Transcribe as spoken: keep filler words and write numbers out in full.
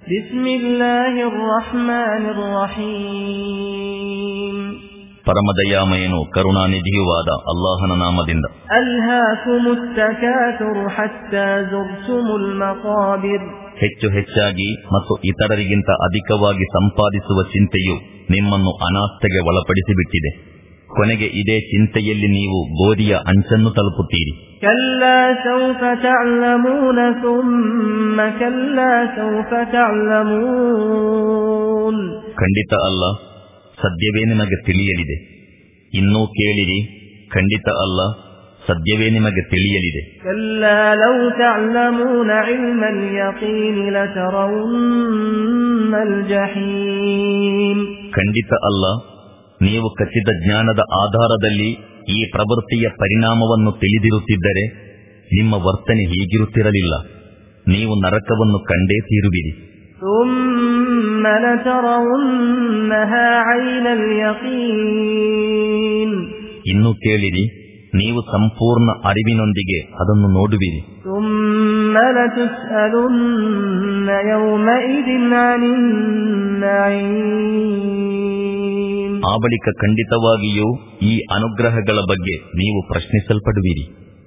ಬಿಸ್ಮಿಲ್ಲಾಹಿರ್ ರಹ್ಮಾನಿರ್ ರಹೀಮ್. ಪರಮದಯಾಮಯನು ಕರುಣಾನಿಧಿಯುವಾದ ಅಲ್ಲಾಹನ ನಾಮದಿಂದ. ಅಲ್ಹಾಕುಮುತ್ ತಕಾಸುರ್ ಹತ್ತಾ ಜುರ್ತುಮುಲ್ ಮಕಾಬಿರ್. ಹೆಚ್ಚು ಹೆಚ್ಚಾಗಿ ಮತ್ತು ಇತರರಿಗಿಂತ ಅಧಿಕವಾಗಿ ಸಂಪಾದಿಸುವ ಚಿಂತೆಯು ನಿಮ್ಮನ್ನು ಅನಾಸ್ಥೆಗೆ ಒಳಪಡಿಸಿಬಿಟ್ಟಿದೆ. ಕೊನೆಗೆ ಇದೇ ಚಿಂತೆಯಲ್ಲಿ ನೀವು ಗೋರಿಯ ಅಂಚನ್ನು ತಲುಪುತ್ತೀರಿ. ಕಲ್ಲಾ ಸೌಫ ತಅಲಮೂನ ಥುಮ್ಮ ಕಲ್ಲಾ ಸೌಫ ತಅಲಮೂನ್. ಖಂಡಿತ ಅಲ್ಲ, ಸದ್ಯವೇ ನಿಮಗೆ ತಿಳಿಯಲಿದೆ. ಇನ್ನೂ ಕೇಳಿರಿ, ಖಂಡಿತ ಅಲ್ಲ, ಸದ್ಯವೇ ನಿಮಗೆ ತಿಳಿಯಲಿದೆ. ಕಲ್ಲಾ ಲೌ ತಅಲಮೂನ ಇಲ್ಮಲ್ ಯಕೀನ್ ಲತರೌನ್ನಲ್ ಜಹೀಮ್. ಖಂಡಿತ ಅಲ್ಲ, ನೀವು ಖಚಿತ ಜ್ಞಾನದ ಆಧಾರದಲ್ಲಿ ಈ ಪ್ರವೃತ್ತಿಯ ಪರಿಣಾಮವನ್ನು ತಿಳಿದಿರುತ್ತಿದ್ದರೆ ನಿಮ್ಮ ವರ್ತನೆ ಹೀಗಿರುತ್ತಿರಲಿಲ್ಲ. ನೀವು ನರಕವನ್ನು ಕಂಡೇ ತೀರುವಿರಿ. ثُمَّ لَتَرَوُنَّهَا عَيْنَ الْيَقِينِ. ಇನ್ನು ಕೇಳಿರಿ, ನೀವು ಸಂಪೂರ್ಣ ಅರಿವಿನೊಂದಿಗೆ ಅದನ್ನು ನೋಡುವಿರಿ. ثُمَّ لَتُسْأَلُنَّ يَوْمَئِذٍ عَنِ النَّعِيمِ. ಆ ಬಳಿಕ ಖಂಡಿತವಾಗಿಯೂ ಈ ಅನುಗ್ರಹಗಳ ಬಗ್ಗೆ ನೀವು ಪ್ರಶ್ನಿಸಲ್ಪಡುವಿರಿ.